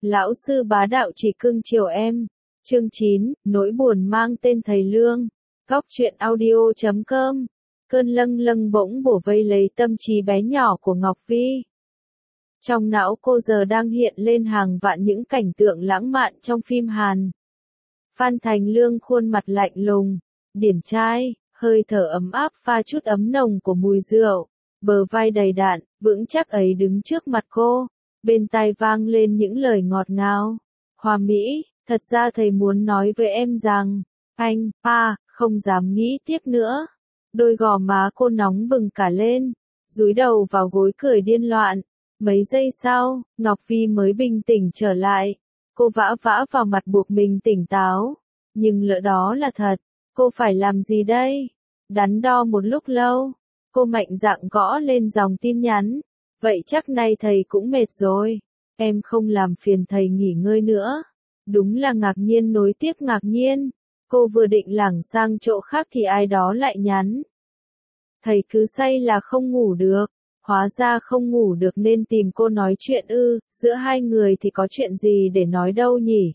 Lão sư bá đạo chỉ cưng chiều em. Chương 9, nỗi buồn mang tên thầy Lương. Góc truyện audio.com. Cơn lâng lâng bỗng bổ vây lấy tâm trí bé nhỏ của Ngọc Vi. Trong não cô giờ đang hiện lên hàng vạn những cảnh tượng lãng mạn trong phim Hàn. Phan Thành Lương khuôn mặt lạnh lùng, điển trai, hơi thở ấm áp pha chút ấm nồng của mùi rượu, bờ vai đầy đặn, vững chắc ấy đứng trước mặt cô, bên tai vang lên những lời ngọt ngào. Hoa Mỹ, thật ra thầy muốn nói với em rằng, anh, không dám nghĩ tiếp nữa. Đôi gò má cô nóng bừng cả lên, dúi đầu vào gối cười điên loạn. Mấy giây sau, Ngọc Vi mới bình tĩnh trở lại. Cô vã vã vào mặt buộc mình tỉnh táo. Nhưng lỡ đó là thật, cô phải làm gì đây? Đắn đo một lúc lâu, cô mạnh dạn gõ lên dòng tin nhắn. Vậy chắc nay thầy cũng mệt rồi. Em không làm phiền thầy nghỉ ngơi nữa. Đúng là ngạc nhiên nối tiếp ngạc nhiên. Cô vừa định lảng sang chỗ khác thì ai đó lại nhắn. Thầy cứ say là không ngủ được. Hóa ra không ngủ được nên tìm cô nói chuyện ư, giữa hai người thì có chuyện gì để nói đâu nhỉ?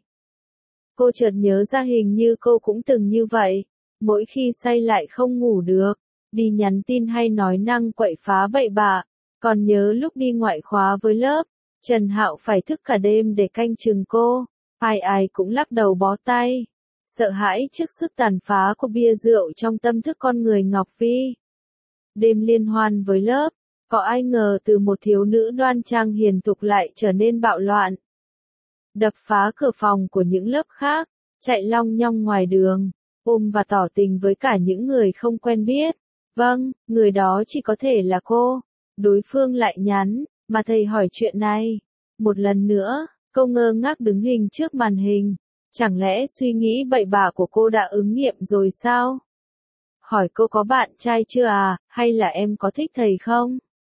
Cô chợt nhớ ra hình như cô cũng từng như vậy, mỗi khi say lại không ngủ được, đi nhắn tin hay nói năng quậy phá bậy bạ. Còn nhớ lúc đi ngoại khóa với lớp, Trần Hạo phải thức cả đêm để canh chừng cô, ai cũng lắc đầu bó tay, sợ hãi trước sức tàn phá của bia rượu trong tâm thức con người Ngọc Vi. Đêm liên hoan với lớp, có ai ngờ từ một thiếu nữ đoan trang hiền thục lại trở nên bạo loạn. Đập phá cửa phòng của những lớp khác, chạy long nhong ngoài đường, ôm và tỏ tình với cả những người không quen biết. Vâng, người đó chỉ có thể là cô. Đối phương lại nhắn, mà thầy hỏi chuyện này. Một lần nữa, cô ngơ ngác đứng hình trước màn hình. Chẳng lẽ suy nghĩ bậy bạ của cô đã ứng nghiệm rồi sao? Hỏi cô có bạn trai chưa à, hay là em có thích thầy không?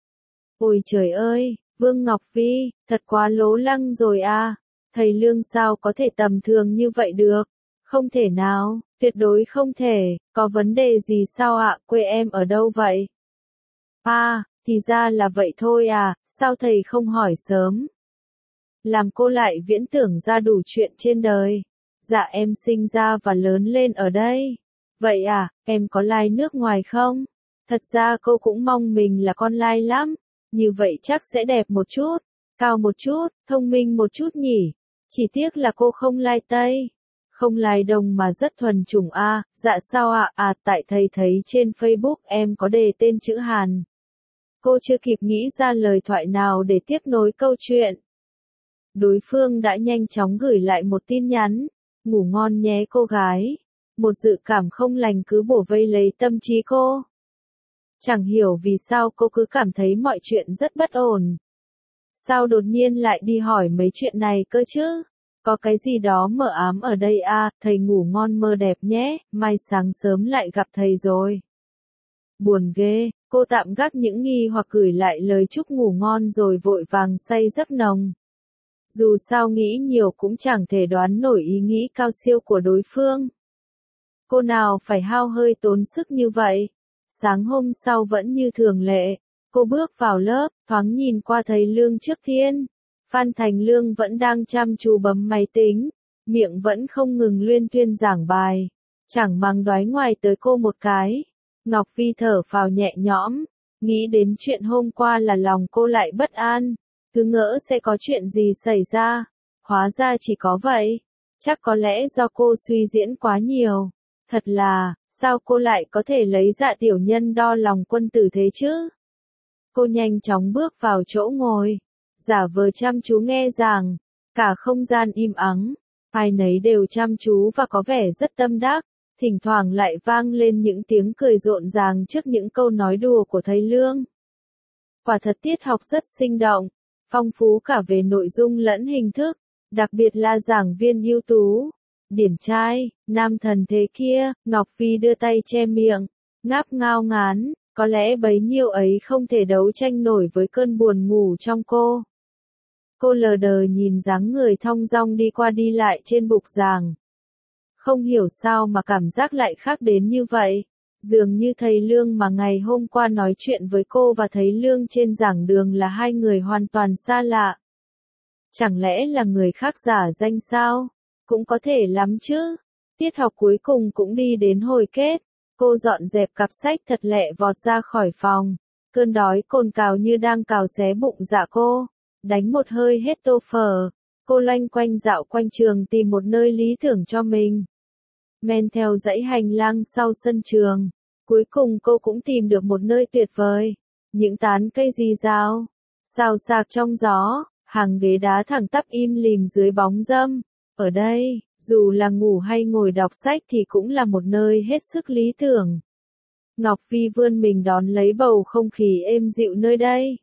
Ôi trời ơi, Vương Ngọc Vi, thật quá lố lăng rồi à, thầy Lương sao có thể tầm thường như vậy được? Không thể nào, tuyệt đối không thể, có vấn đề gì sao ạ, quê em ở đâu vậy? Thì ra là vậy thôi à, sao thầy không hỏi sớm? Làm cô lại viễn tưởng ra đủ chuyện trên đời. Dạ em sinh ra và lớn lên ở đây. Vậy à, em có lai nước ngoài không? Thật ra cô cũng mong mình là con lai lắm. Như vậy chắc sẽ đẹp một chút, cao một chút, thông minh một chút nhỉ. Chỉ tiếc là cô không lai Tây, không lai Đông mà rất thuần chủng a. Dạ sao ạ? Tại thầy thấy trên Facebook em có đề tên chữ Hàn. Cô chưa kịp nghĩ ra lời thoại nào để tiếp nối câu chuyện. Đối phương đã nhanh chóng gửi lại một tin nhắn. Ngủ ngon nhé cô gái. Một dự cảm không lành cứ bổ vây lấy tâm trí cô. Chẳng hiểu vì sao cô cứ cảm thấy mọi chuyện rất bất ổn. Sao đột nhiên lại đi hỏi mấy chuyện này cơ chứ? Có cái gì đó mờ ám ở đây à, thầy ngủ ngon mơ đẹp nhé, mai sáng sớm lại gặp thầy rồi. Buồn ghê, cô tạm gác những nghi hoặc gửi lại lời chúc ngủ ngon rồi vội vàng say giấc nồng. Dù sao nghĩ nhiều cũng chẳng thể đoán nổi ý nghĩ cao siêu của đối phương. Cô nào phải hao hơi tốn sức như vậy? Sáng hôm sau vẫn như thường lệ, cô bước vào lớp, thoáng nhìn qua thấy Lương Trước Thiên. Phan Thành Lương vẫn đang chăm chú bấm máy tính, miệng vẫn không ngừng luyên thuyên giảng bài, chẳng mang đoái ngoài tới cô một cái. Ngọc Vi thở phào nhẹ nhõm, nghĩ đến chuyện hôm qua là lòng cô lại bất an, cứ ngỡ sẽ có chuyện gì xảy ra, hóa ra chỉ có vậy, chắc có lẽ do cô suy diễn quá nhiều. Thật là, sao cô lại có thể lấy dạ tiểu nhân đo lòng quân tử thế chứ? Cô nhanh chóng bước vào chỗ ngồi, giả vờ chăm chú nghe giảng, cả không gian im ắng, ai nấy đều chăm chú và có vẻ rất tâm đắc, thỉnh thoảng lại vang lên những tiếng cười rộn ràng trước những câu nói đùa của thầy Lương. Quả thật tiết học rất sinh động, phong phú cả về nội dung lẫn hình thức, đặc biệt là giảng viên ưu tú. Điển trai, nam thần thế kia, Ngọc Vi đưa tay che miệng, ngáp ngao ngán, có lẽ bấy nhiêu ấy không thể đấu tranh nổi với cơn buồn ngủ trong cô. Cô lờ đờ nhìn dáng người thong dong đi qua đi lại trên bục giảng. Không hiểu sao mà cảm giác lại khác đến như vậy, dường như thầy Lương mà ngày hôm qua nói chuyện với cô và thầy Lương trên giảng đường là hai người hoàn toàn xa lạ. Chẳng lẽ là người khác giả danh sao? Cũng có thể lắm chứ. Tiết học cuối cùng cũng đi đến hồi kết. Cô dọn dẹp cặp sách thật lẹ vọt ra khỏi phòng. Cơn đói cồn cào như đang cào xé bụng dạ cô. Đánh một hơi hết tô phở. Cô loanh quanh dạo quanh trường tìm một nơi lý tưởng cho mình. Men theo dãy hành lang sau sân trường. Cuối cùng cô cũng tìm được một nơi tuyệt vời. Những tán cây rì rào, xào xạc trong gió, hàng ghế đá thẳng tắp im lìm dưới bóng râm. Ở đây, dù là ngủ hay ngồi đọc sách thì cũng là một nơi hết sức lý tưởng. Ngọc Vi vươn mình đón lấy bầu không khí êm dịu nơi đây.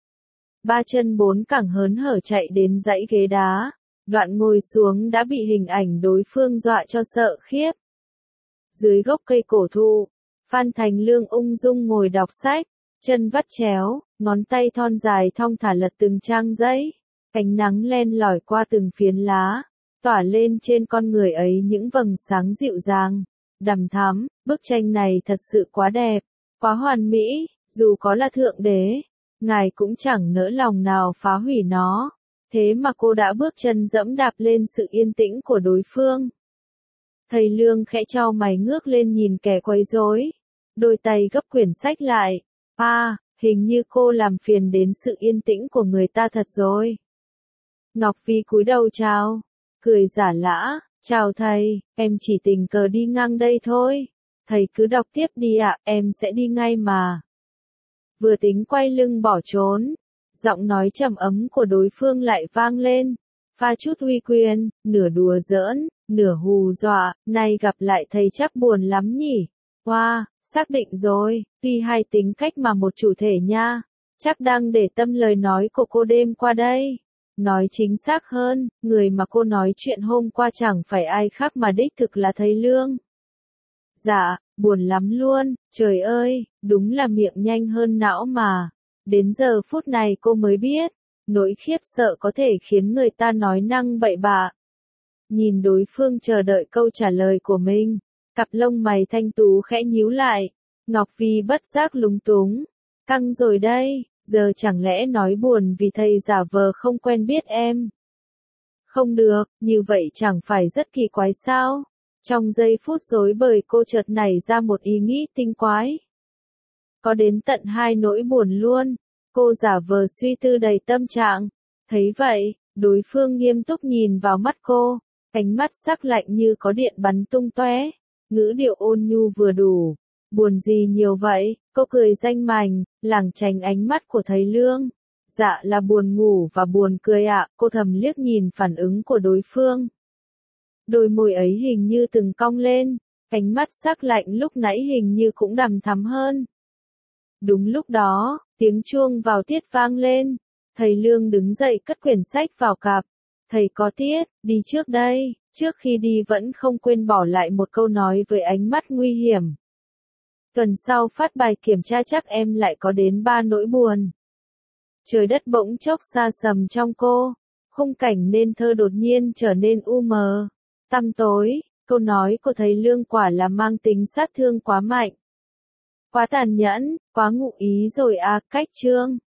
Ba chân bốn cẳng hớn hở chạy đến dãy ghế đá. Đoạn ngồi xuống đã bị hình ảnh đối phương dọa cho sợ khiếp. Dưới gốc cây cổ thụ, Phan Thành Lương ung dung ngồi đọc sách, chân vắt chéo, ngón tay thon dài thong thả lật từng trang giấy. Ánh nắng len lỏi qua từng phiến lá, tỏa lên trên con người ấy những vầng sáng dịu dàng, đằm thắm. Bức tranh này thật sự quá đẹp, quá hoàn mỹ, dù có là thượng đế, ngài cũng chẳng nỡ lòng nào phá hủy nó. Thế mà cô đã bước chân dẫm đạp lên sự yên tĩnh của đối phương. Thầy Lương khẽ chau mày ngước lên nhìn kẻ quấy rối. Đôi tay gấp quyển sách lại. Hình như cô làm phiền đến sự yên tĩnh của người ta thật rồi. Ngọc Vi cúi đầu chào, cười giả lả. Chào thầy, em chỉ tình cờ đi ngang đây thôi. Thầy cứ đọc tiếp đi ạ, em sẽ đi ngay mà. Vừa tính quay lưng bỏ trốn, giọng nói trầm ấm của đối phương lại vang lên. Pha chút uy quyền, nửa đùa giỡn, nửa hù dọa, nay gặp lại thầy chắc buồn lắm nhỉ. Xác định rồi, tuy hai tính cách mà một chủ thể nha. Chắc đang để tâm lời nói của cô đêm qua đây. Nói chính xác hơn, người mà cô nói chuyện hôm qua chẳng phải ai khác mà đích thực là thầy Lương. Dạ, buồn lắm luôn, trời ơi, đúng là miệng nhanh hơn não mà. Đến giờ phút này cô mới biết, nỗi khiếp sợ có thể khiến người ta nói năng bậy bạ. Nhìn đối phương chờ đợi câu trả lời của mình, cặp lông mày thanh tú khẽ nhíu lại. Ngọc Vi bất giác lúng túng. Căng rồi đây, giờ chẳng lẽ nói buồn vì thầy giả vờ không quen biết em? Không được, như vậy chẳng phải rất kỳ quái sao? Trong giây phút rối bời cô chợt nảy ra một ý nghĩ tinh quái. Có đến tận hai nỗi buồn luôn. Cô giả vờ suy tư đầy tâm trạng. Thấy vậy, đối phương nghiêm túc nhìn vào mắt cô. Ánh mắt sắc lạnh như có điện bắn tung tóe. Ngữ điệu ôn nhu vừa đủ. Buồn gì nhiều vậy? Cô cười danh mành, lảng tránh ánh mắt của thầy Lương. Dạ là buồn ngủ và buồn cười ạ. Cô thầm liếc nhìn phản ứng của đối phương. Đôi môi ấy hình như từng cong lên. Ánh mắt sắc lạnh lúc nãy hình như cũng đằm thắm hơn. Đúng lúc đó, tiếng chuông vào tiết vang lên. Thầy Lương đứng dậy cất quyển sách vào cặp. Thầy có tiết, đi trước đây. Trước khi đi vẫn không quên bỏ lại một câu nói với ánh mắt nguy hiểm. Tuần sau phát bài kiểm tra chắc em lại có đến 3 nỗi buồn. Trời đất bỗng chốc xa sầm trong cô. Khung cảnh nên thơ đột nhiên trở nên u mờ, tăm tối. Câu nói của thầy Lương quả là mang tính sát thương quá mạnh. Quá tàn nhẫn, quá ngụ ý rồi à. Cách chương